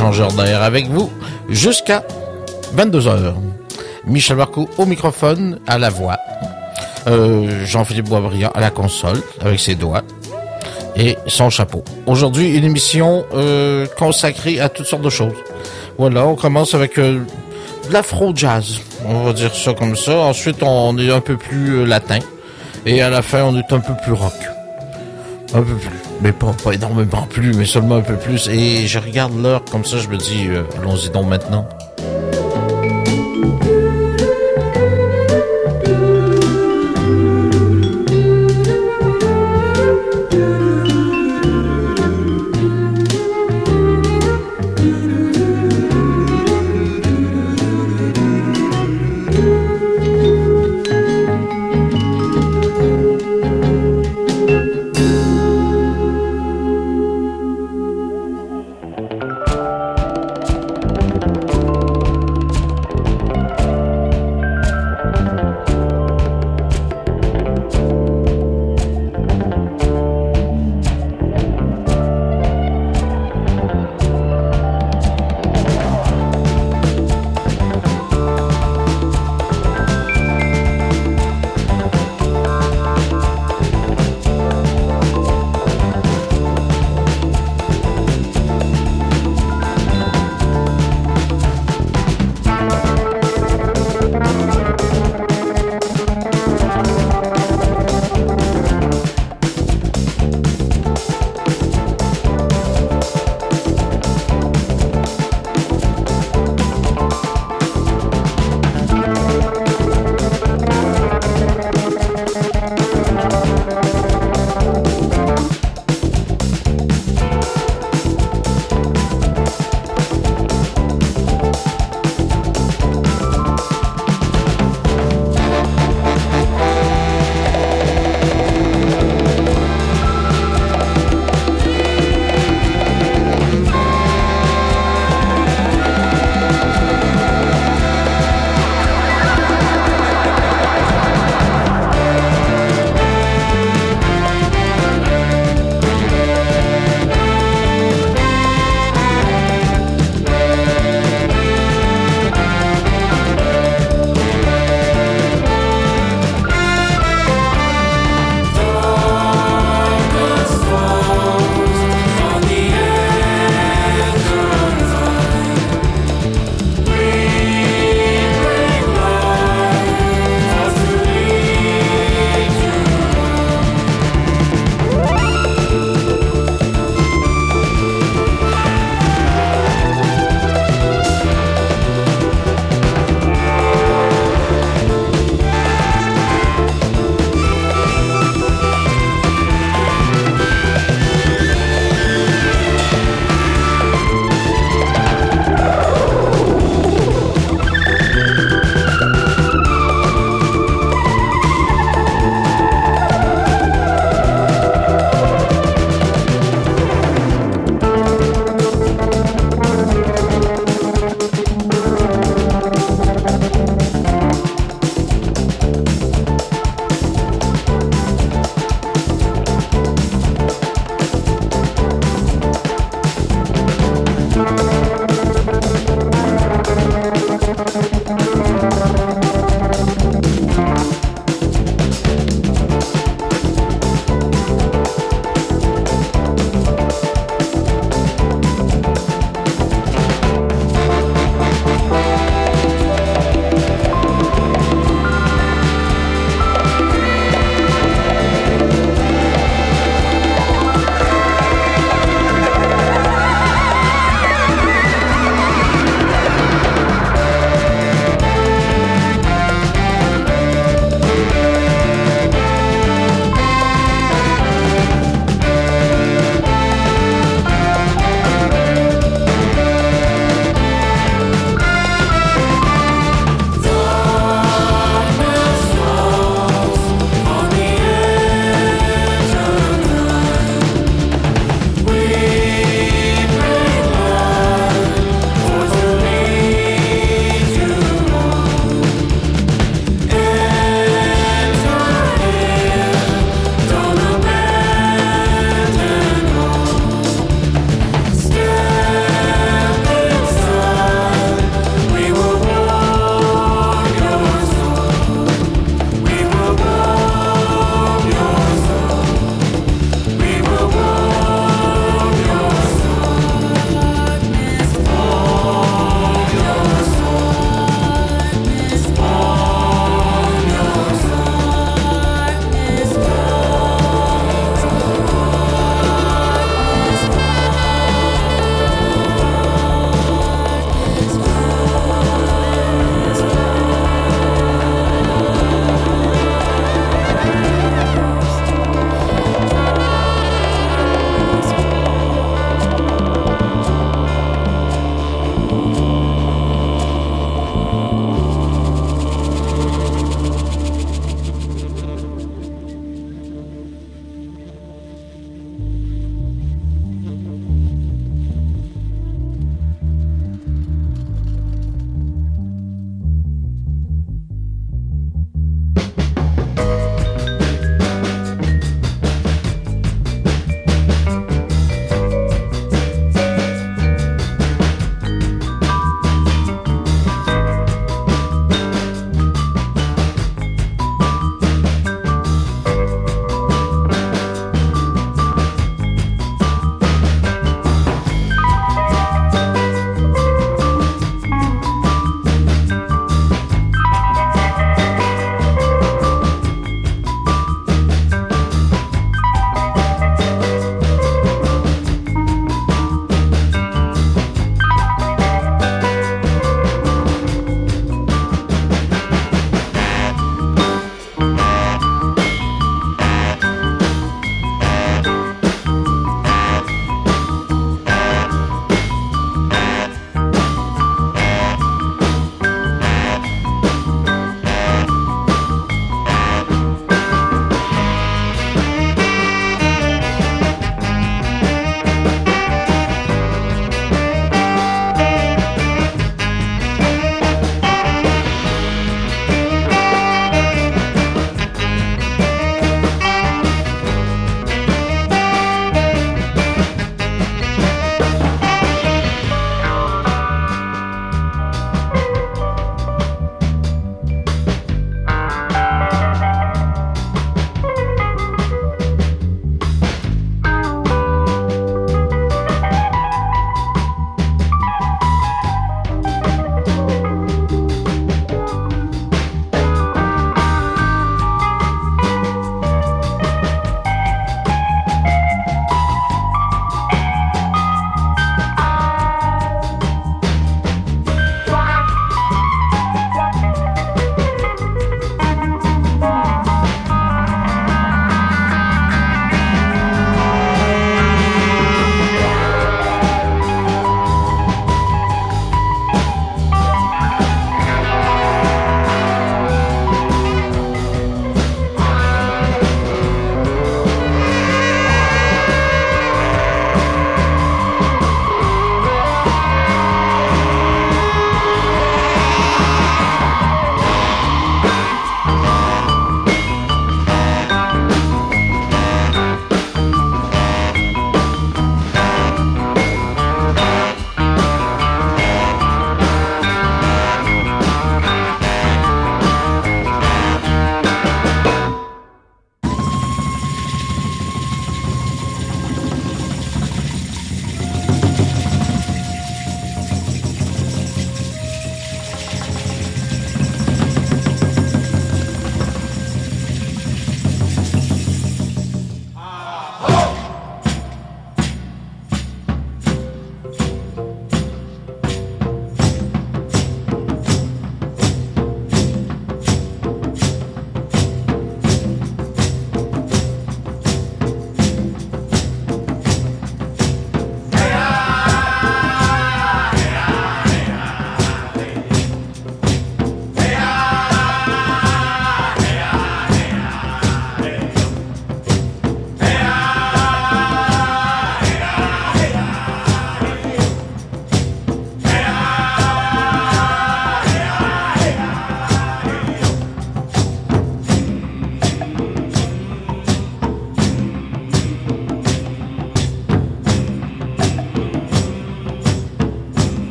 échangeur d'air avec vous jusqu'à 22h. Michel Marcoux au microphone, à la voix. Jean-Philippe Boisbriand à la console avec ses doigts et son chapeau. Aujourd'hui, une émission consacrée à toutes sortes de choses. Voilà, on commence avec de l'afro-jazz, on va dire ça comme ça. Ensuite, on est un peu plus latin. Et à la fin, on est un peu plus rock. Un peu plus. Mais pas énormément plus, mais seulement un peu plus. Et je regarde l'heure comme ça, je me dis, allons-y donc maintenant.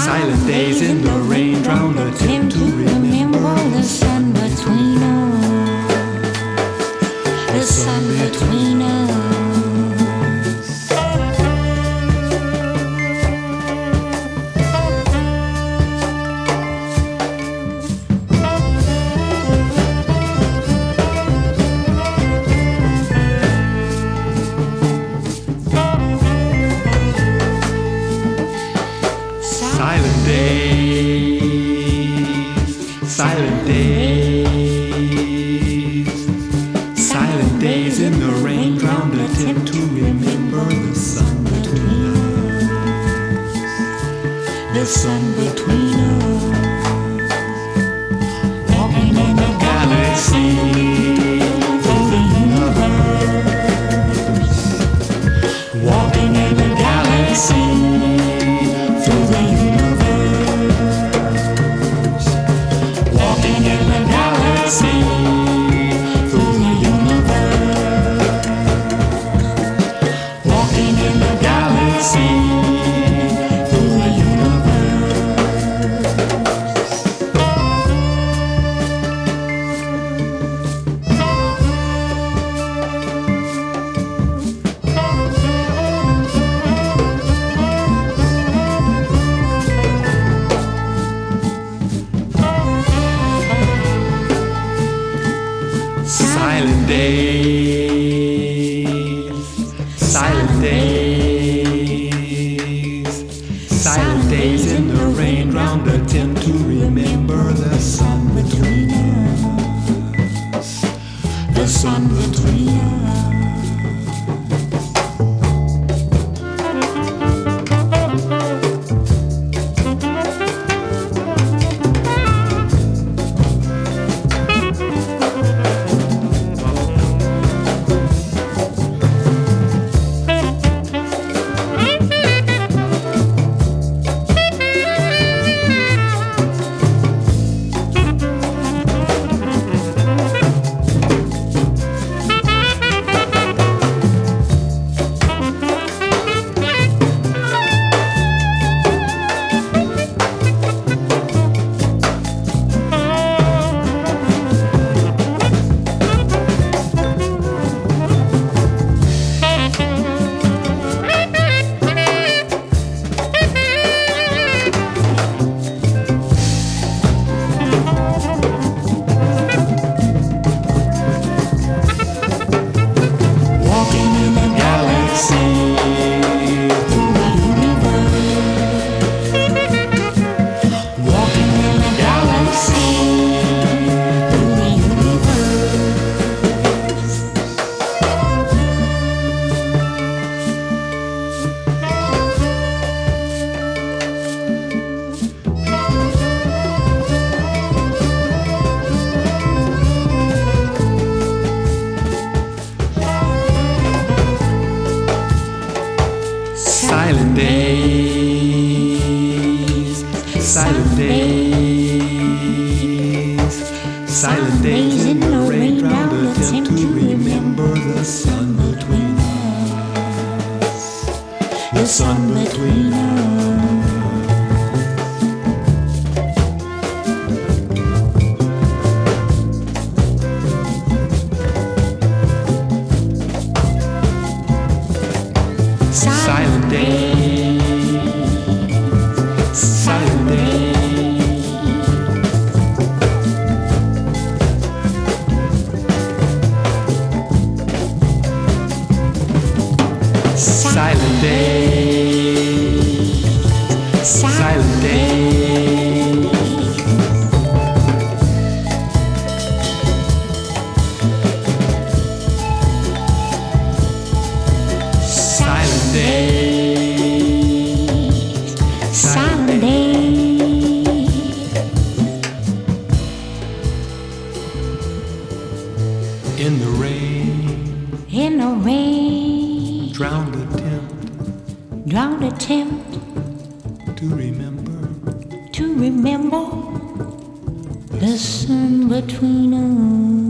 Silent days in the rain drown attempt to remember the sun between us. The sun between us. Silent days in the rain drowned attempt to remember the sun between us. The sun between us. Walking in the galaxy through the universe. Walking in the galaxy through the universe. Walking in the galaxy through the universe. Walking in the galaxy through the universe. Silent days in the rain drowned attempt to remember the sun between us. The sun between us. Silent days in the rain drowned attempt to remember the sun between us. The sun between us. Silent days, silent days. Silent days, silent days. Silent days, silent days. In the rain, drowned attempt to remember the sun between us.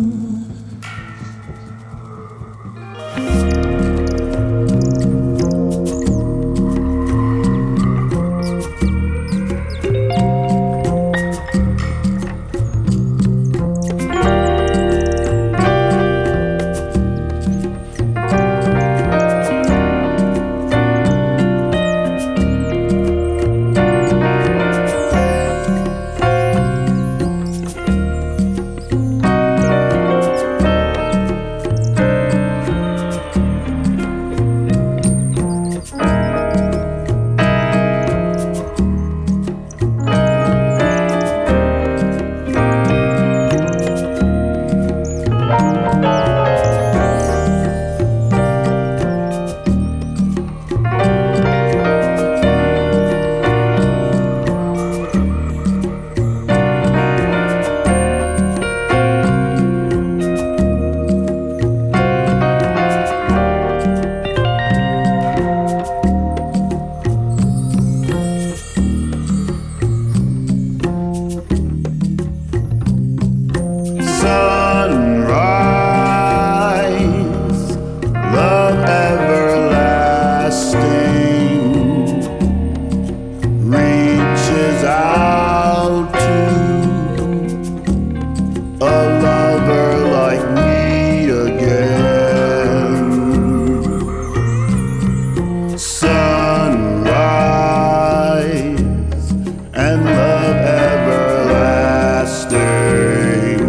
and love everlasting.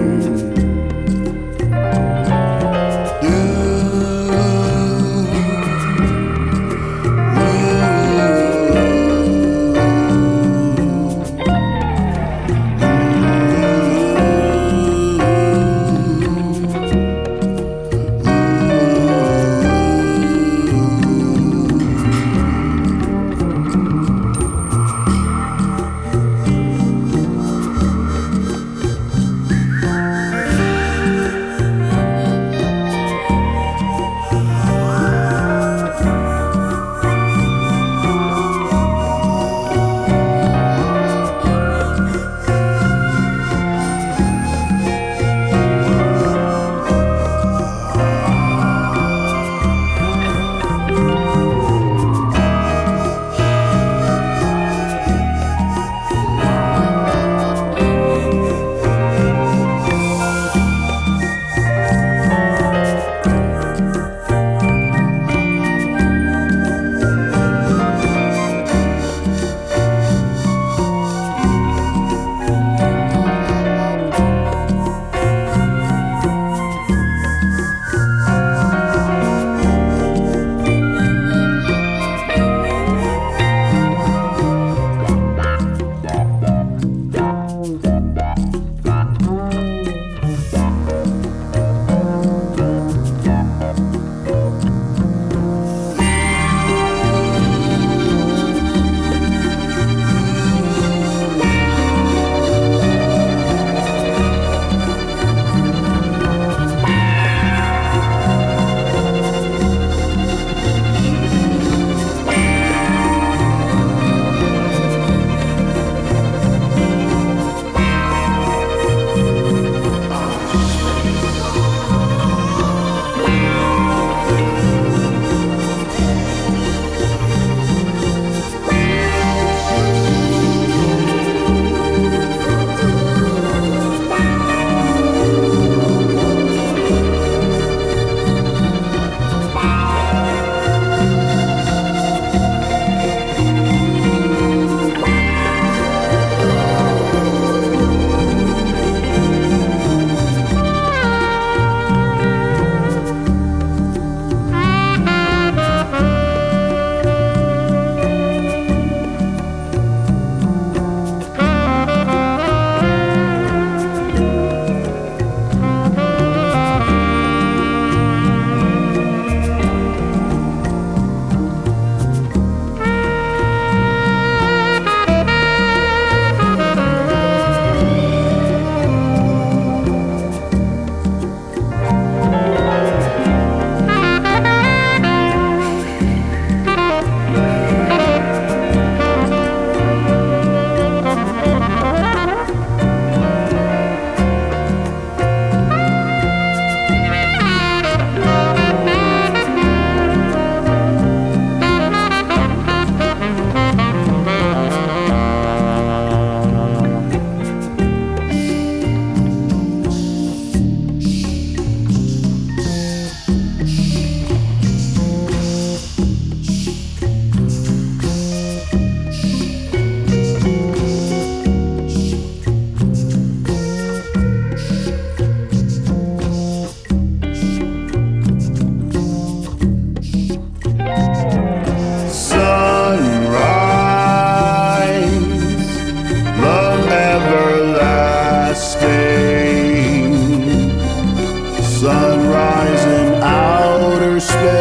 Sunrise in outer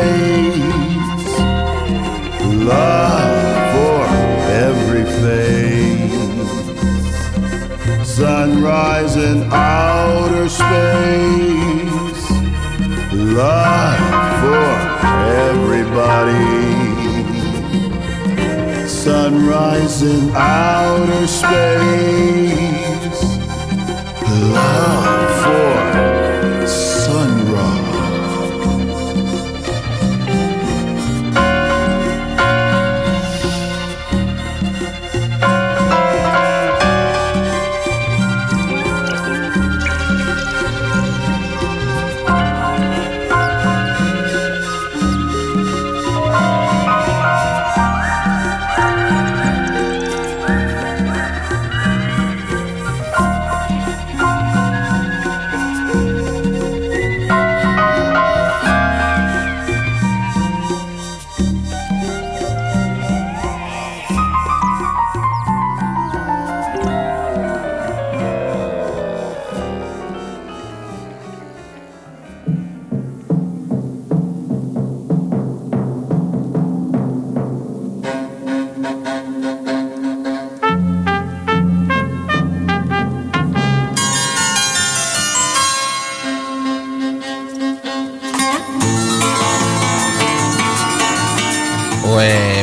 space, love for every face. Sunrise in outer space, love for everybody. Sunrise in outer space, love for Sun-Ra.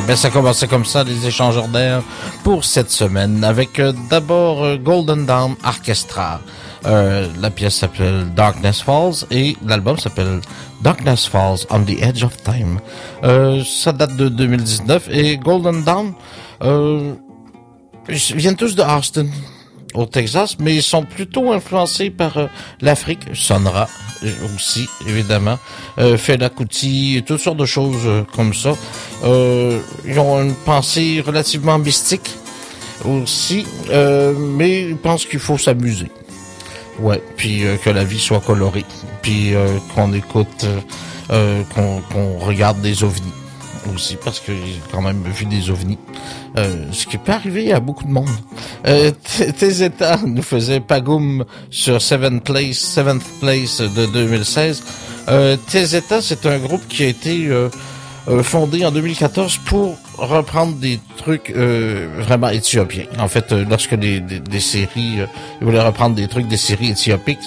Ben, ça commençait comme ça, les échangeurs d'air pour cette semaine, avec d'abord Golden Dawn Orchestra. La pièce s'appelle Darkness Falls et l'album s'appelle Darkness Falls on the Edge of Time. Ça date de 2019 et Golden Dawn ils viennent tous de Austin, au Texas, mais ils sont plutôt influencés par l'Afrique, Sonra aussi, évidemment, Fela Kuti, toutes sortes de choses comme ça. Ils ont une pensée relativement mystique aussi, mais ils pensent qu'il faut s'amuser. Ouais, puis que la vie soit colorée, puis qu'on écoute, qu'on regarde des ovnis aussi, parce que j'ai quand même vu des ovnis, ce qui peut arriver à beaucoup de monde. Tes nous faisait Pagoum sur Seventh Place de 2016. Tes c'est un groupe qui a été fondé en 2014 pour reprendre des trucs vraiment éthiopiens. En fait, lorsque des séries, ils voulaient reprendre des trucs des séries éthiopiques,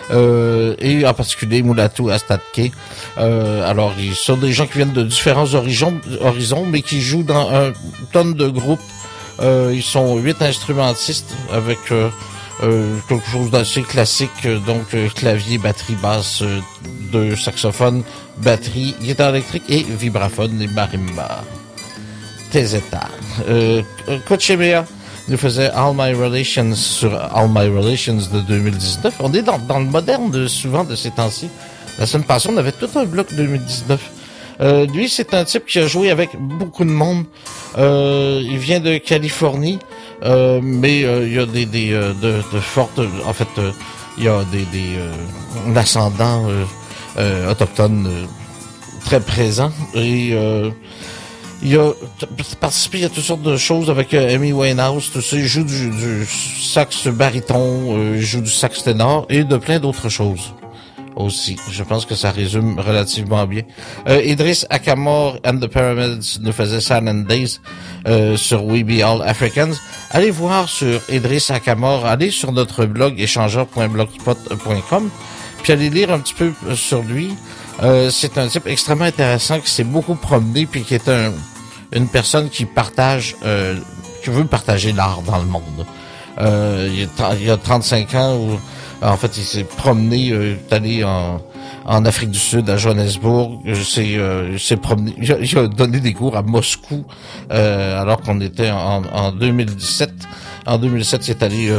et en particulier Mulatu Astatke. Alors, ils sont des gens qui viennent de différents horizons, mais qui jouent dans un tonne de groupes. Ils sont 8 instrumentistes avec quelque chose d'assez classique, donc clavier, batterie, basse, 2 saxophones, batterie, guitare électrique et vibraphone et marimba. Tezeta. Kochemea nous faisait All My Relations sur All My Relations de 2019. On est dans le moderne souvent de ces temps-ci. La semaine passée, on avait tout un bloc 2019. Lui, c'est un type qui a joué avec beaucoup de monde. Il vient de Californie, mais il y a de fortes... En fait, il y a un ascendant autochtone très présent. Et il a participé à toutes sortes de choses avec Amy Winehouse, tout ça. Il joue du sax baryton, il joue du sax ténor et de plein d'autres choses aussi. Je pense que ça résume relativement bien. Idris Akamor and the Pyramids nous faisait Silent Days sur We Be All Africans. Allez voir sur Idris Akamor, allez sur notre blog échangeur.blogspot.com, puis allez lire un petit peu sur lui. C'est un type extrêmement intéressant qui s'est beaucoup promené puis qui est une personne qui partage, qui veut partager l'art dans le monde. Il y a 35 ans où, en fait, il s'est promené, il est allé en Afrique du Sud, à Johannesburg. Il s'est promené, il a donné des cours à Moscou, alors qu'on était en 2017. En 2007, il est allé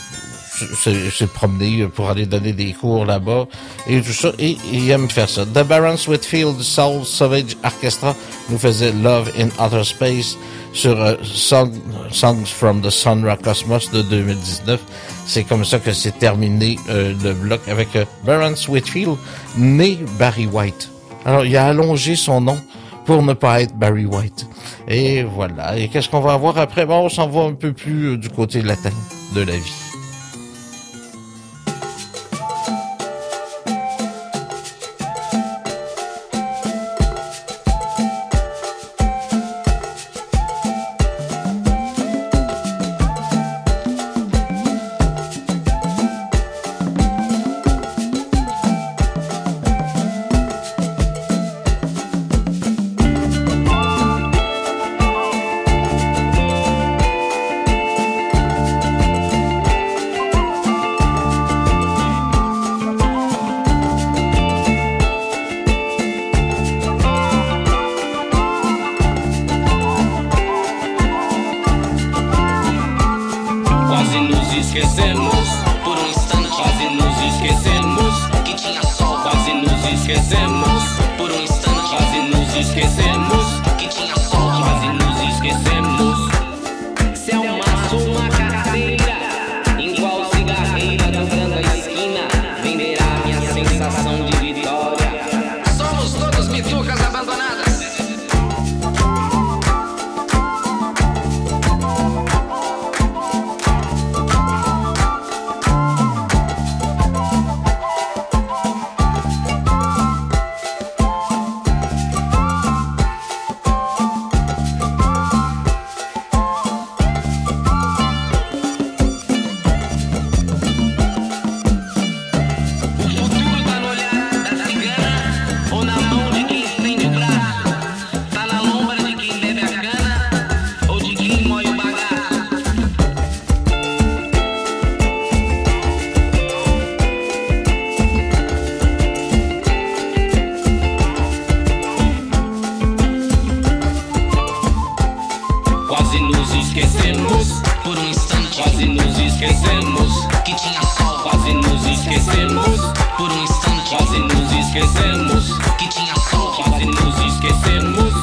s'est promené pour aller donner des cours là-bas et tout ça, et il aime faire ça. The Barons Whitfield Soul Savage Orchestra nous faisait Love in Outer Space sur Songs from the Sonra Cosmos de 2019. C'est comme ça que c'est terminé le bloc avec Barons Whitfield, né Barry White. Alors, il a allongé son nom pour ne pas être Barry White. Et voilà. Et qu'est-ce qu'on va avoir après? Bon, on s'en va un peu plus du côté latin de la vie. esquecemos que tinha sol, quase nos esquecemos. Por um instante quase nos esquecemos que tinha sol, quase nos esquecemos.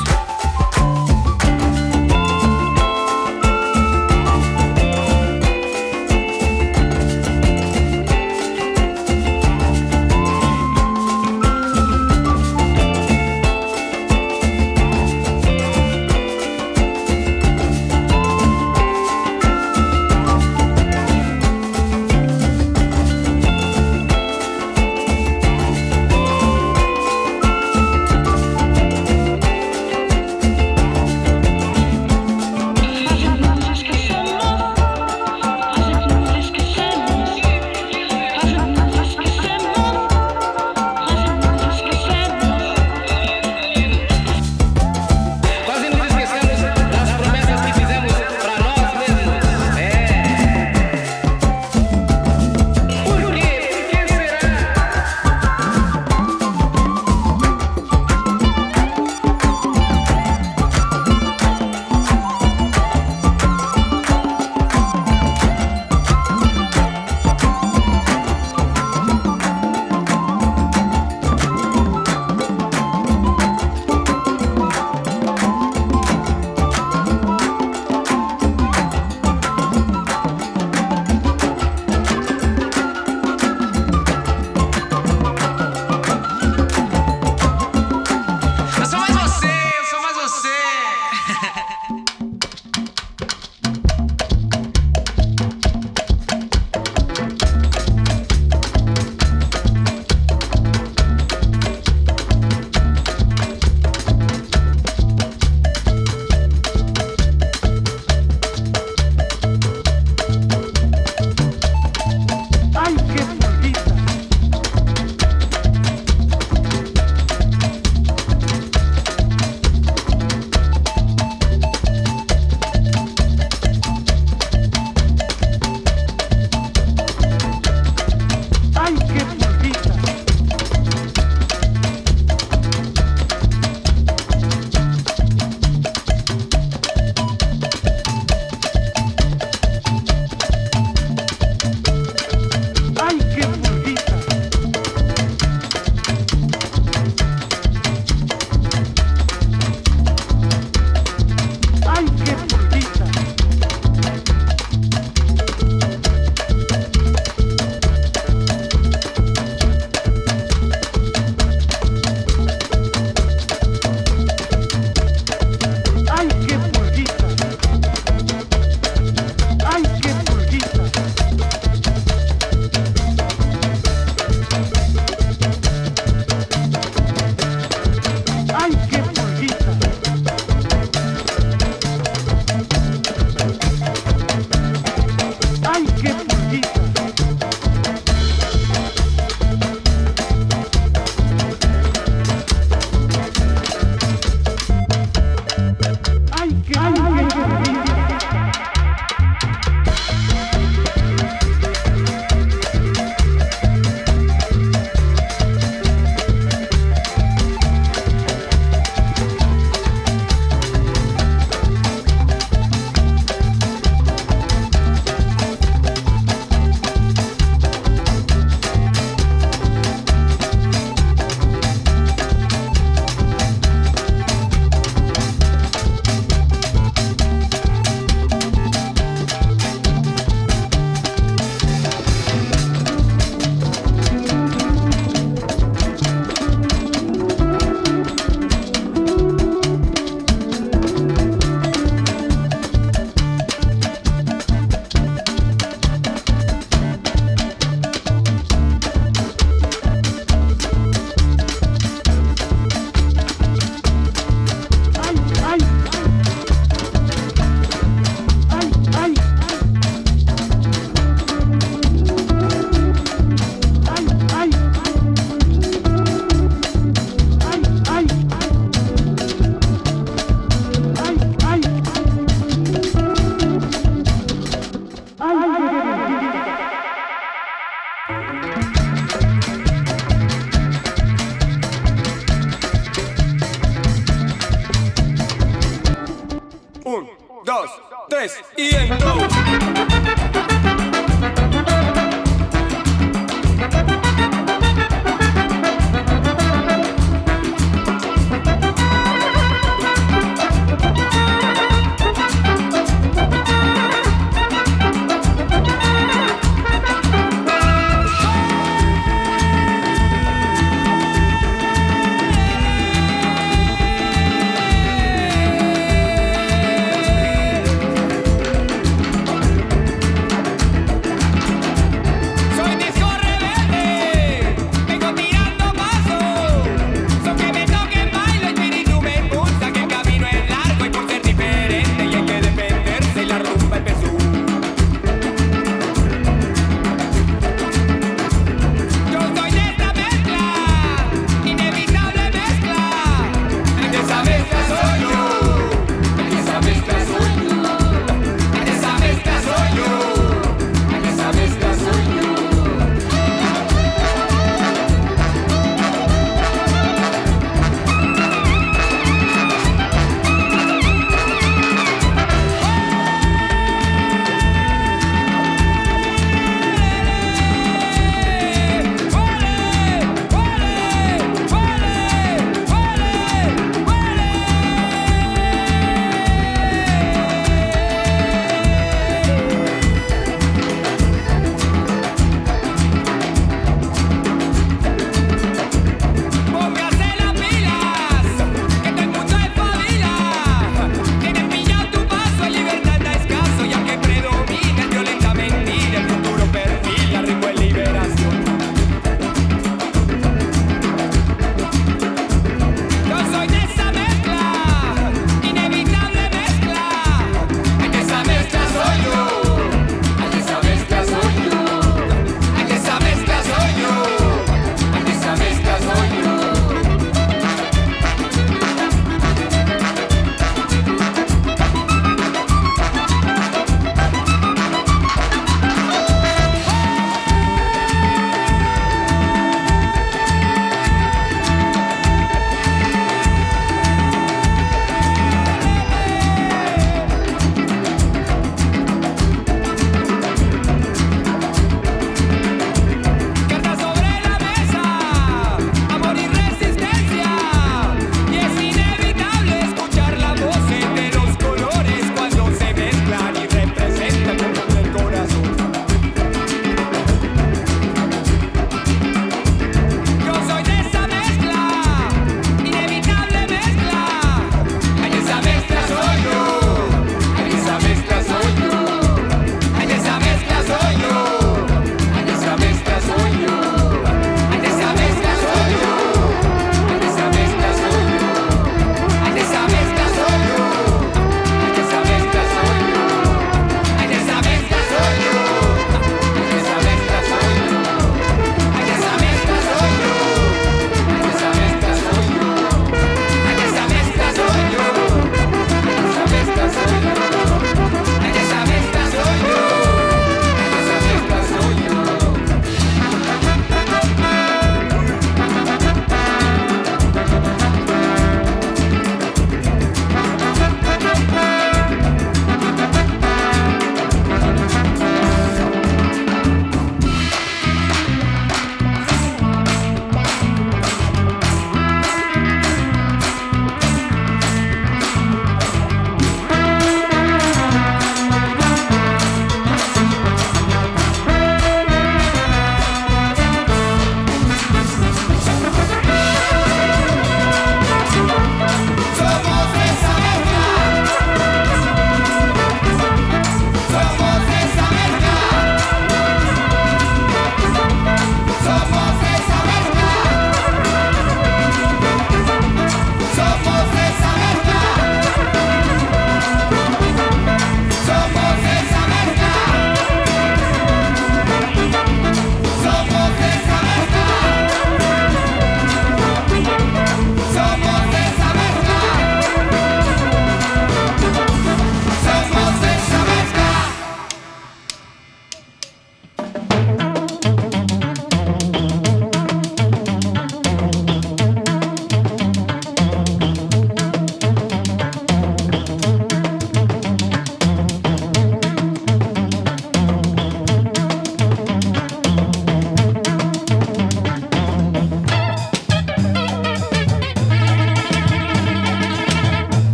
Un, dos, tres y en go.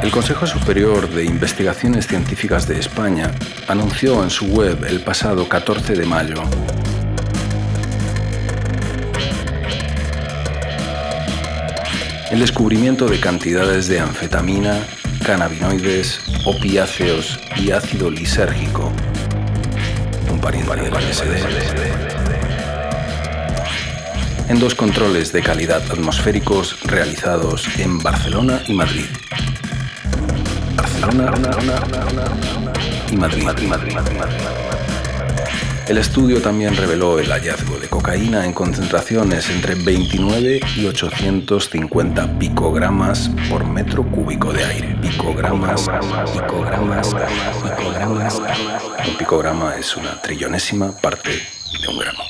El Consejo Superior de Investigaciones Científicas de España anunció en su web el pasado 14 de mayo el descubrimiento de cantidades de anfetamina, cannabinoides, opiáceos y ácido lisérgico, un pariente del LSD, en 2 controles de calidad atmosféricos realizados en Barcelona y Madrid. El estudio también reveló el hallazgo de cocaína en concentraciones entre 29 y 850 picogramas por metro cúbico de aire. Picogramas. Un picograma es una trillonésima parte de un gramo.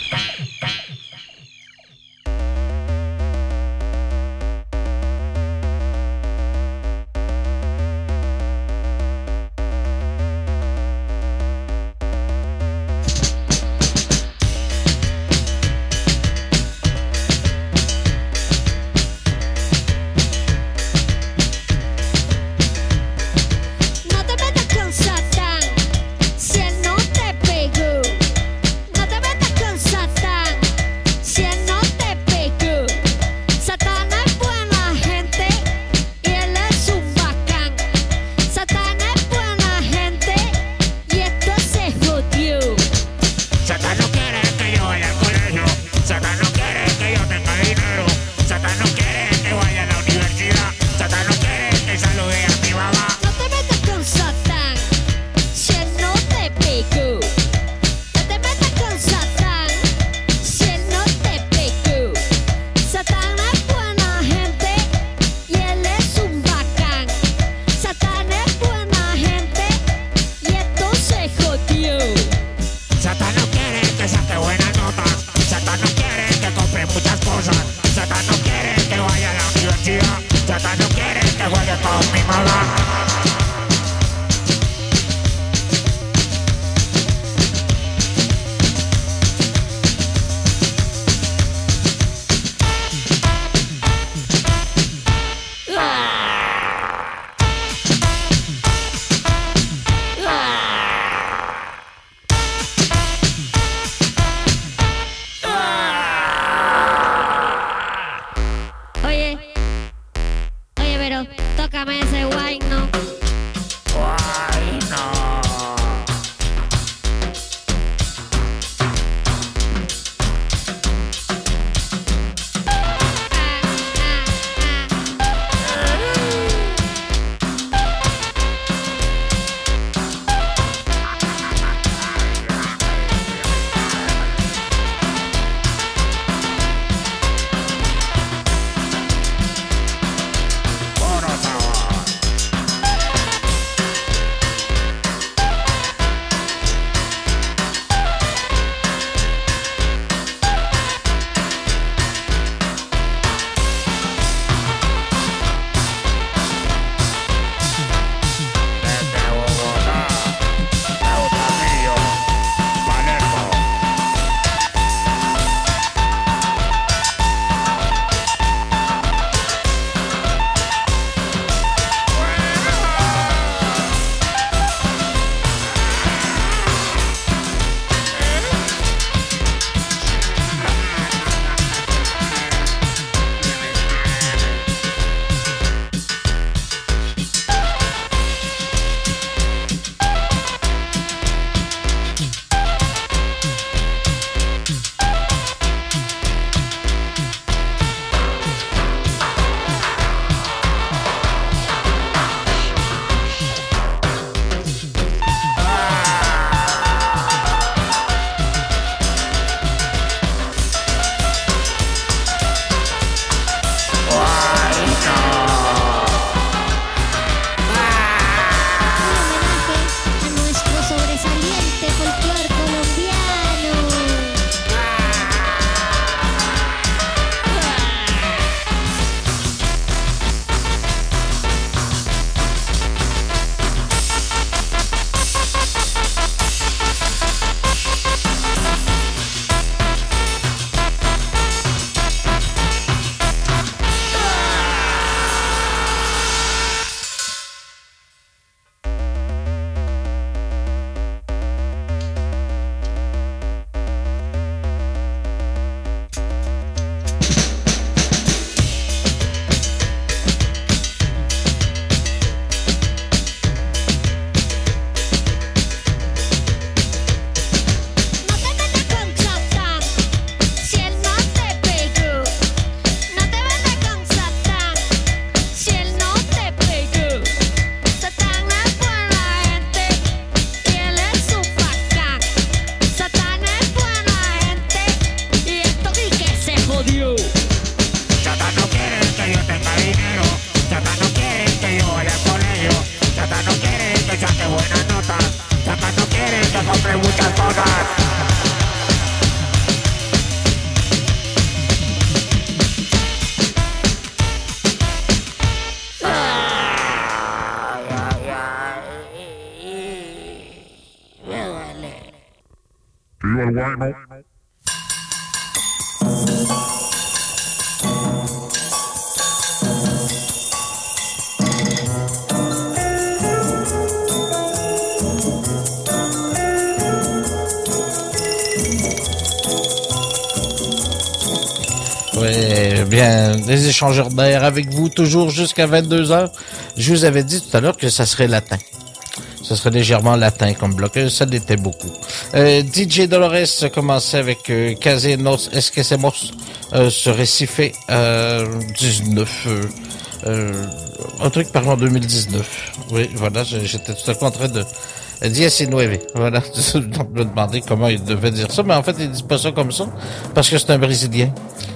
Oui, bien, des échangeurs d'air avec vous, toujours jusqu'à 22h. Je vous avais dit tout à l'heure que ça serait latin. Ça serait légèrement latin comme bloc. Ça l'était beaucoup. DJ Dolores commençait avec Casi nos Esquecemos sur Recife 19. Un truc par en 2019. Oui, voilà, j'étais tout à coup en train de... 19, voilà. Je me demandais comment il devait dire ça, mais en fait, il dit pas ça comme ça, parce que c'est un Brésilien.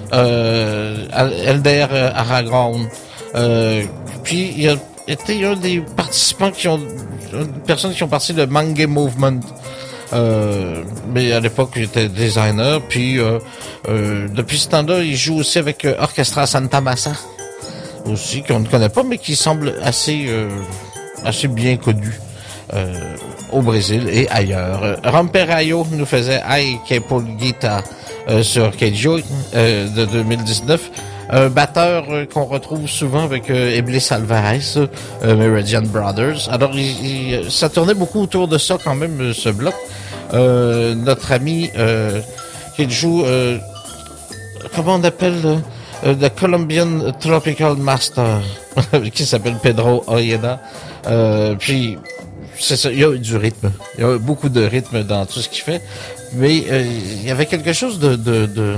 LDR Aragão. Puis, il a été un des participants personnes qui ont parti de Mangue Movement. Mais à l'époque, il était designer, puis depuis ce temps-là, il joue aussi avec Orchestra Santa Massa, aussi, qu'on ne connaît pas, mais qui semble assez bien connu. Au Brésil et ailleurs. Ramperayo nous faisait Ai Que Polguita sur Keijo de 2019. Un batteur qu'on retrouve souvent avec Iblis Alvarez, Meridian Brothers. Alors, ça tournait beaucoup autour de ça quand même, ce bloc. Notre ami qui joue, comment on appelle The Colombian Tropical Master, qui s'appelle Pedro Ojeda. Puis, c'est ça, il y a du rythme. Il y a beaucoup de rythme dans tout ce qu'il fait. Mais il y avait quelque chose de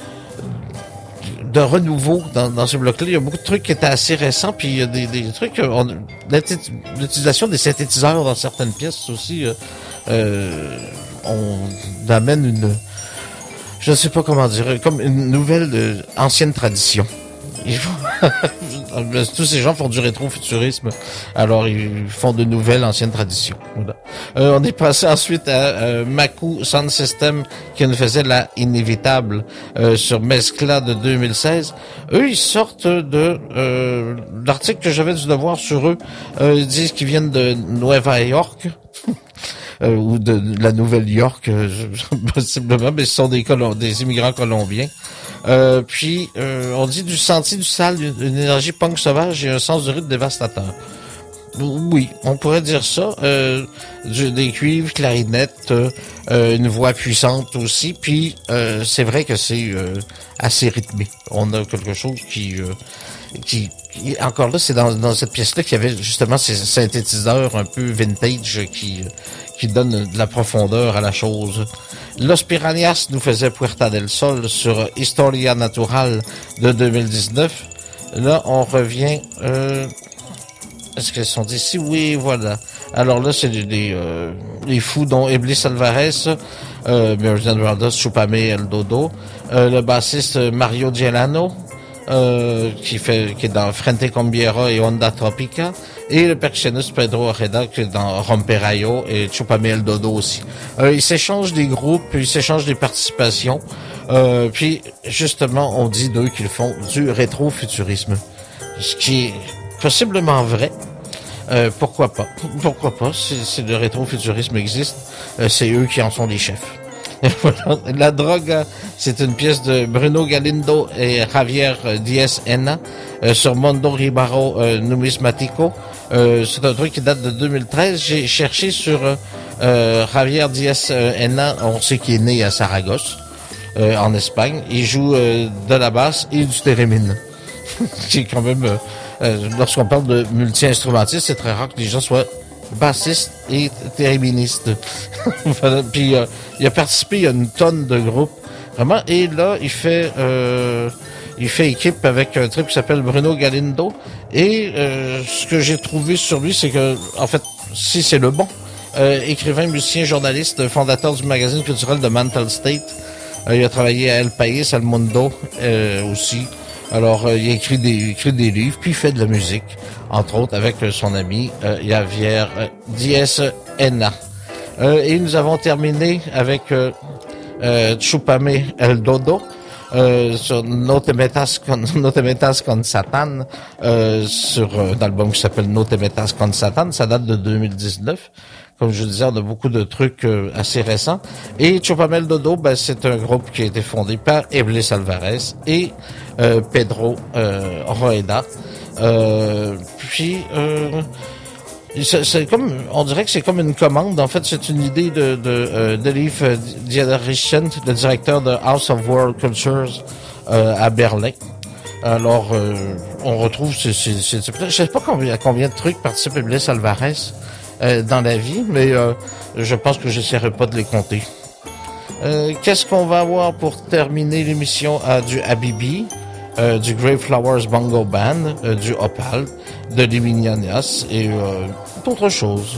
renouveau dans ce bloc-là. Il y a beaucoup de trucs qui étaient assez récents, puis il y a des trucs... l'utilisation des synthétiseurs dans certaines pièces aussi, on amène une... Je ne sais pas comment dire, comme une nouvelle ancienne tradition. Tous ces gens font du rétro-futurisme, alors ils font de nouvelles anciennes traditions. Voilà. On est passé ensuite à Maku Sound System qui nous faisait la Inévitable sur Mescla de 2016. Eux, ils sortent de l'article que j'avais dû devoir sur eux. Ils disent qu'ils viennent de Nueva York. Ou de la Nouvelle-York, possiblement, mais ce sont des immigrants colombiens. Puis, on dit du sentier du sale, une énergie punk sauvage et un sens du rythme dévastateur. Oui, on pourrait dire ça. Des cuivres, clarinettes, une voix puissante aussi. Puis, c'est vrai que c'est assez rythmé. On a quelque chose qui encore là, c'est dans cette pièce-là qu'il y avait justement ces synthétiseurs un peu vintage qui donnent de la profondeur à la chose. Los Piranhas nous faisait Puerta del Sol sur Historia Natural de 2019. Là, on revient... Est-ce qu'elles sont d'ici? Oui, voilà. Alors là, c'est les fous dont Iblis Alvarez, Meridian Brothers, Chupame El Dodo, le bassiste Mario Gelano, qui est dans Frente Combiera et Onda Tropica, et le percussionniste Pedro Ojeda qui est dans Romperayo et Chupame El Dodo aussi. Ils s'échangent des groupes, ils s'échangent des participations, puis justement on dit d'eux qu'ils font du rétro-futurisme, ce qui est possiblement vrai. Pourquoi pas? Si le rétro-futurisme existe, c'est eux qui en sont les chefs. Voilà. La Droga, c'est une pièce de Bruno Galindo et Javier Diaz-Enna sur Mondo Ribaro Numismatico. C'est un truc qui date de 2013. J'ai cherché sur Javier Diaz-Enna. On sait qu'il est né à Saragosse, en Espagne. Il joue de la basse et du thérémine. C'est quand même... lorsqu'on parle de multi-instrumentiste, c'est très rare que les gens soient bassiste et théréministe. Puis il a participé à une tonne de groupes, vraiment. Et là, il fait équipe avec un type qui s'appelle Bruno Galindo. Et ce que j'ai trouvé sur lui, c'est que, en fait, si c'est le bon, écrivain, musicien, journaliste, fondateur du magazine culturel de Mental State. Il a travaillé à El País, El Mundo aussi. Alors, il a écrit des livres, puis il fait de la musique, entre autres avec son ami Javier Diaz-Enna. Et nous avons terminé avec Chupame El Dodo, sur No Te Metas con Satan, sur un album qui s'appelle No Te Metas con Satan. Ça date de 2019. Comme je disais, on a beaucoup de trucs assez récents. Et Chupamel Dodo, ben, c'est un groupe qui a été fondé par Iblis Alvarez et Pedro Rueda. C'est comme, on dirait que c'est comme une commande. En fait, c'est une idée de Leif Diederischen, le directeur de House of World Cultures à Berlin. Alors, on retrouve, je sais pas combien de trucs participe Iblis Alvarez dans la vie, mais je pense que j'essaierai pas de les compter. Qu'est-ce qu'on va avoir pour terminer l'émission? Du Habibi, du Grey Flowers Bongo Band, du Opal, de Liminianias et d'autres choses.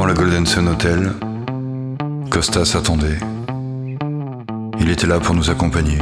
Devant le Golden Sun Hotel, Costa s'attendait. Il était là pour nous accompagner.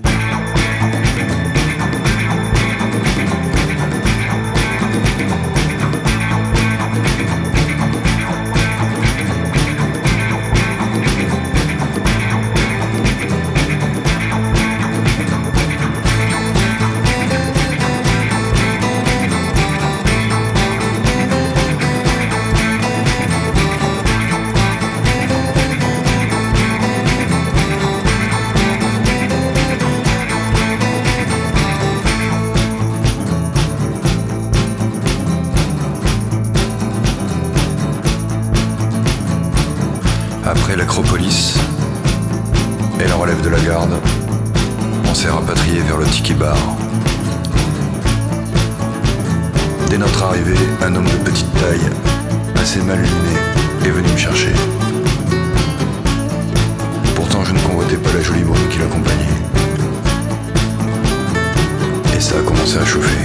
Après l'Acropolis et la relève de la garde, on s'est rapatrié vers le Tiki Bar. Dès notre arrivée, un homme de petite taille, assez mal luné, est venu me chercher. Pourtant, je ne convoitais pas la jolie brune qui l'accompagnait. Et ça a commencé à chauffer.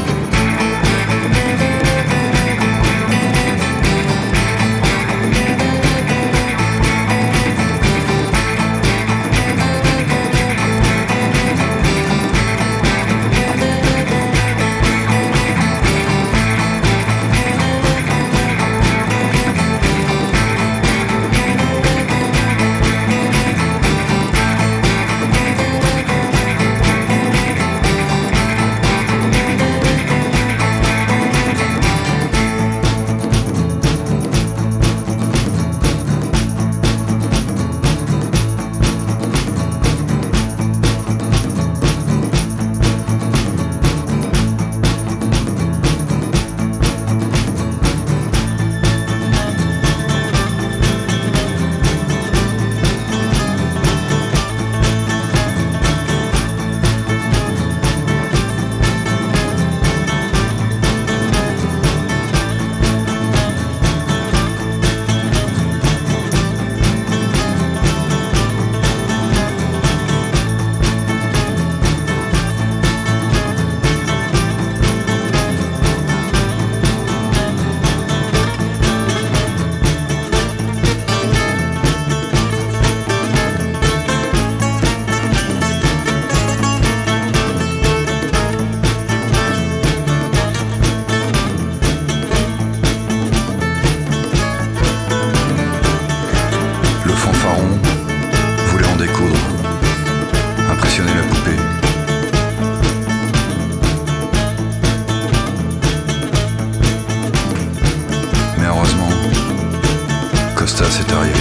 C'est arrivé.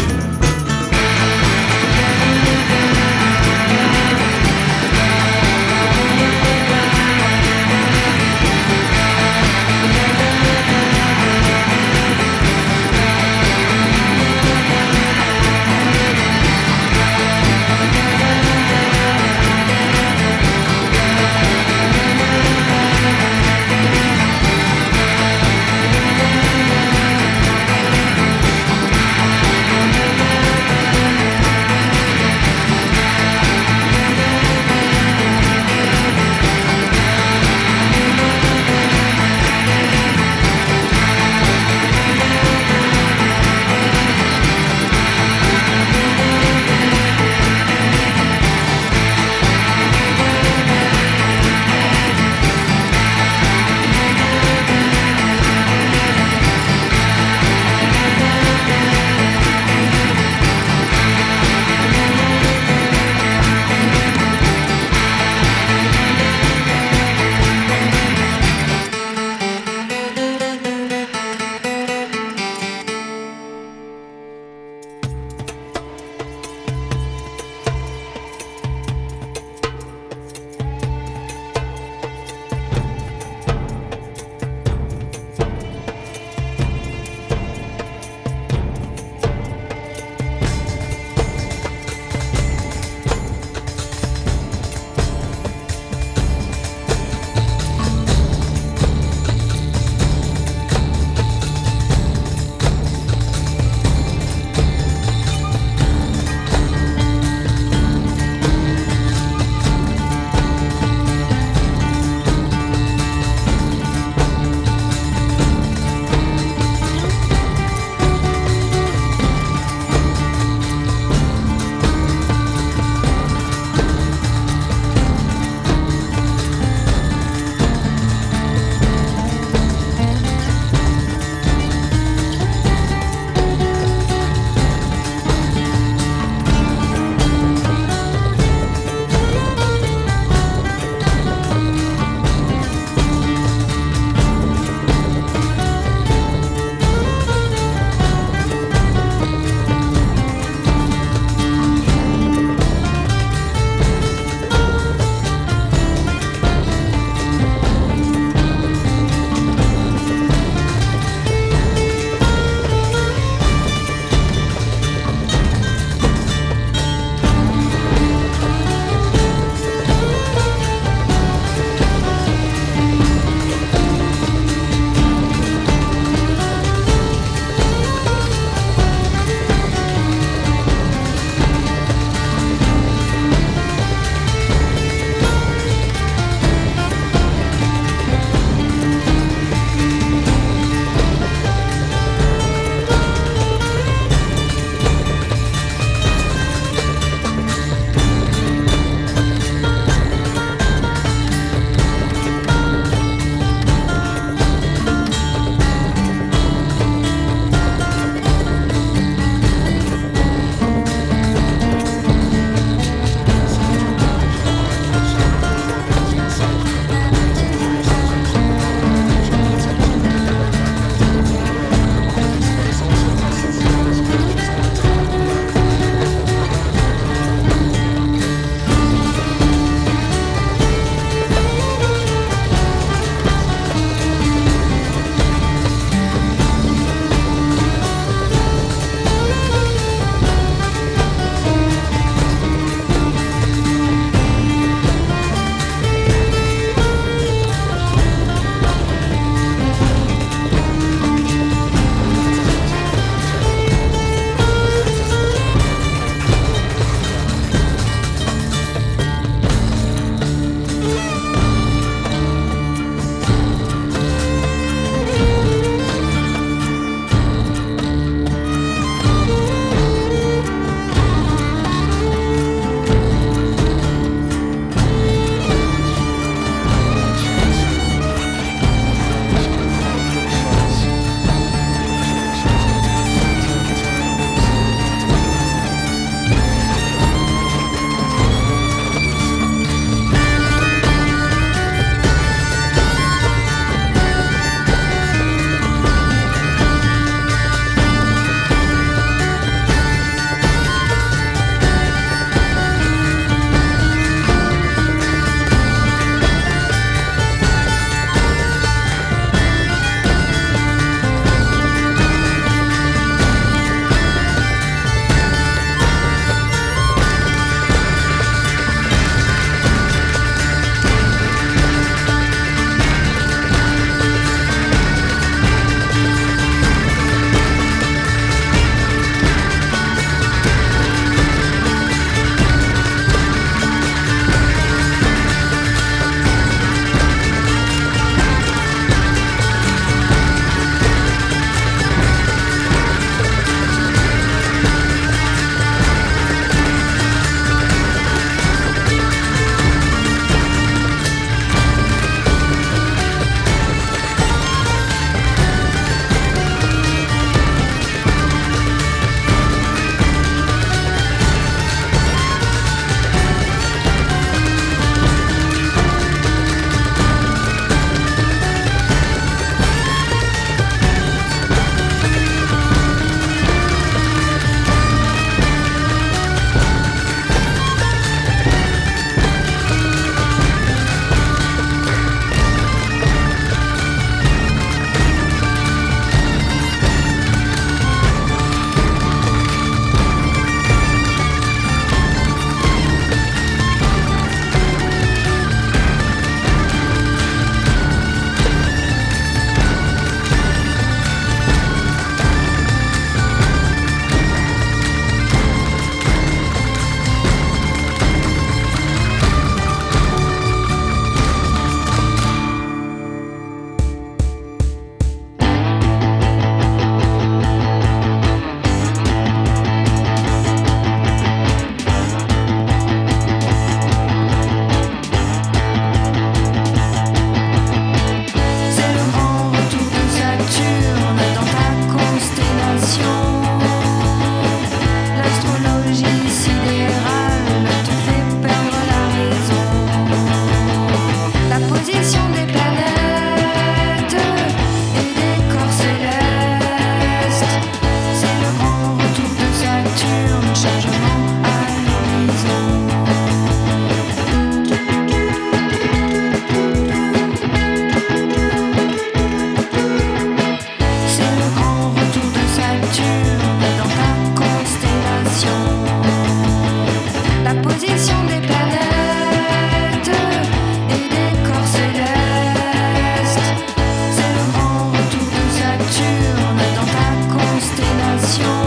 la position des planètes et des corps célestes. C'est le grand retour de Saturne dans ta constellation.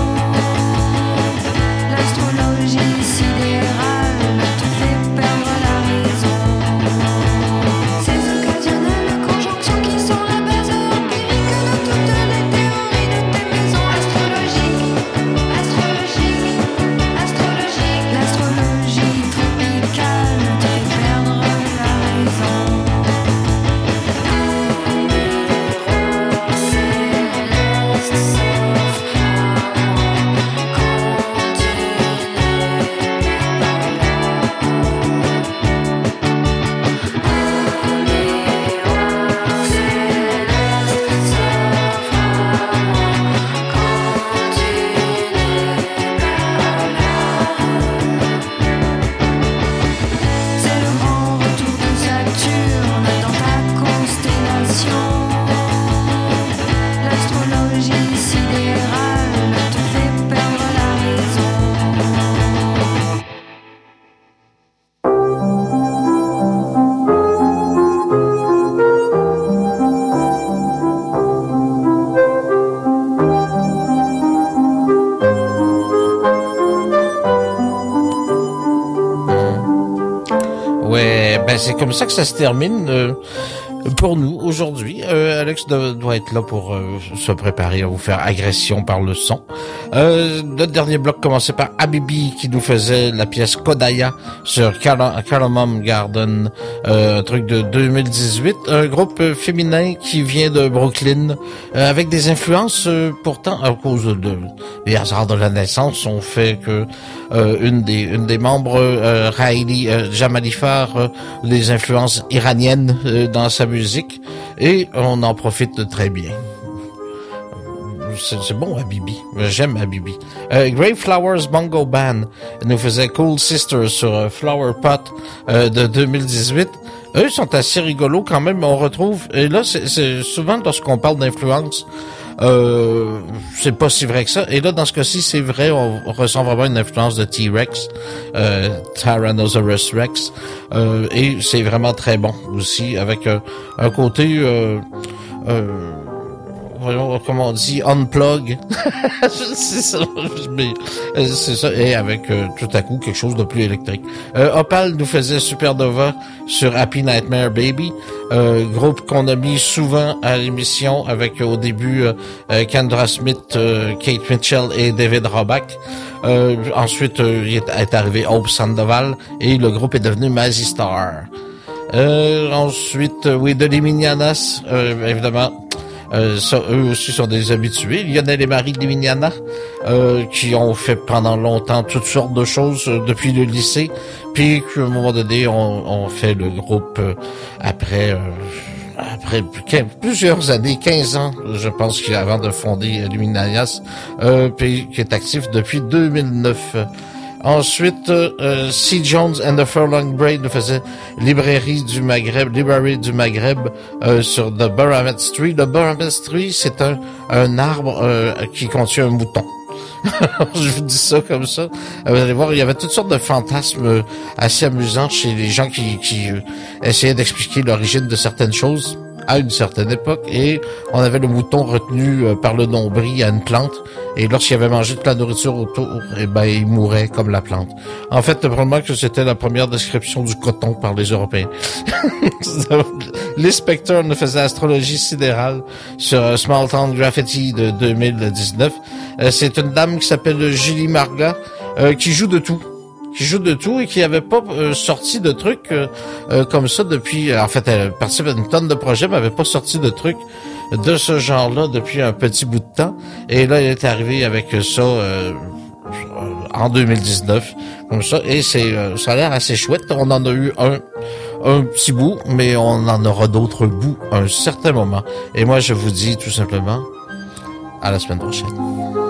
L'astrologie sidérale te fait perdre la raison. Ces occasionnelles conjonctions qui sont la base empirique de toutes les théories de tes maisons astrologiques. L'astrologie tropicale te fait perdre la raison. Céleste s'offre à c'est le grand retour de Saturne dans ta constellation. L'astrologie sidérale te fait perdre la raison. Ouais, ben c'est comme ça que ça se termine pour nous aujourd'hui. Alex doit être là pour se préparer à vous faire agression par le son. Notre dernier bloc commençait par Habibi qui nous faisait la pièce Kodaya sur Cardamom Garden, un truc de 2018, un groupe féminin qui vient de Brooklyn, avec des influences pourtant à cause des hasards de la naissance ont fait que une des membres, Raili Jamalifar, des influences iraniennes dans sa musique, et on en profite très bien. C'est bon, Habibi. J'aime Habibi. Grey Flowers Bongo Band nous faisait Cool Sisters sur Flower Pot de 2018. Eux sont assez rigolos quand même. On retrouve, et là, c'est souvent lorsqu'on parle d'influence, c'est pas si vrai que ça. Et là, dans ce cas-ci, c'est vrai, on ressent vraiment une influence de T-Rex, Tyrannosaurus Rex, et c'est vraiment très bon aussi, avec un côté, voyons comment on dit, unplug. c'est ça, mais c'est ça, et avec tout à coup quelque chose de plus électrique. Opal nous faisait Supernova sur Happy Nightmare Baby, groupe qu'on a mis souvent à l'émission avec au début Kendra Smith, Kate Mitchell et David Roback. Ensuite, il est arrivé Hope Sandoval et le groupe est devenu Mazzy Star. Ensuite, oui, de Liminianas, évidemment. Ça, eux aussi sont des habitués. Lionel et Marie Liminiana, qui ont fait pendant longtemps toutes sortes de choses depuis le lycée, puis qu'à un moment donné, on fait le groupe après plusieurs années, 15 ans, je pense, avant de fonder Liminianas, puis qui est actif depuis 2009. Ensuite, C. Jones and the Furlong Braid nous faisait Library du Maghreb sur The Burramets Tree. Le Burramets Tree, c'est un arbre qui contient un mouton. Je vous dis ça comme ça. Vous allez voir, il y avait toutes sortes de fantasmes assez amusants chez les gens qui essayaient d'expliquer l'origine de certaines choses à une certaine époque, et on avait le mouton retenu par le nombril à une plante, et lorsqu'il avait mangé de la nourriture autour, eh ben, il mourait comme la plante. En fait, probablement que c'était la première description du coton par les Européens. Les Spectres nous faisaient Astrologie sidérale sur Small Town Graffiti de 2019. C'est une dame qui s'appelle Julie Marga, qui joue de tout. Et qui avait pas sorti de trucs comme ça depuis... En fait, elle participe à une tonne de projets, mais avait pas sorti de trucs de ce genre-là depuis un petit bout de temps. Et là, elle est arrivée avec ça en 2019, comme ça. Et ça a l'air assez chouette. On en a eu un petit bout, mais on en aura d'autres bouts à un certain moment. Et moi, je vous dis tout simplement à la semaine prochaine.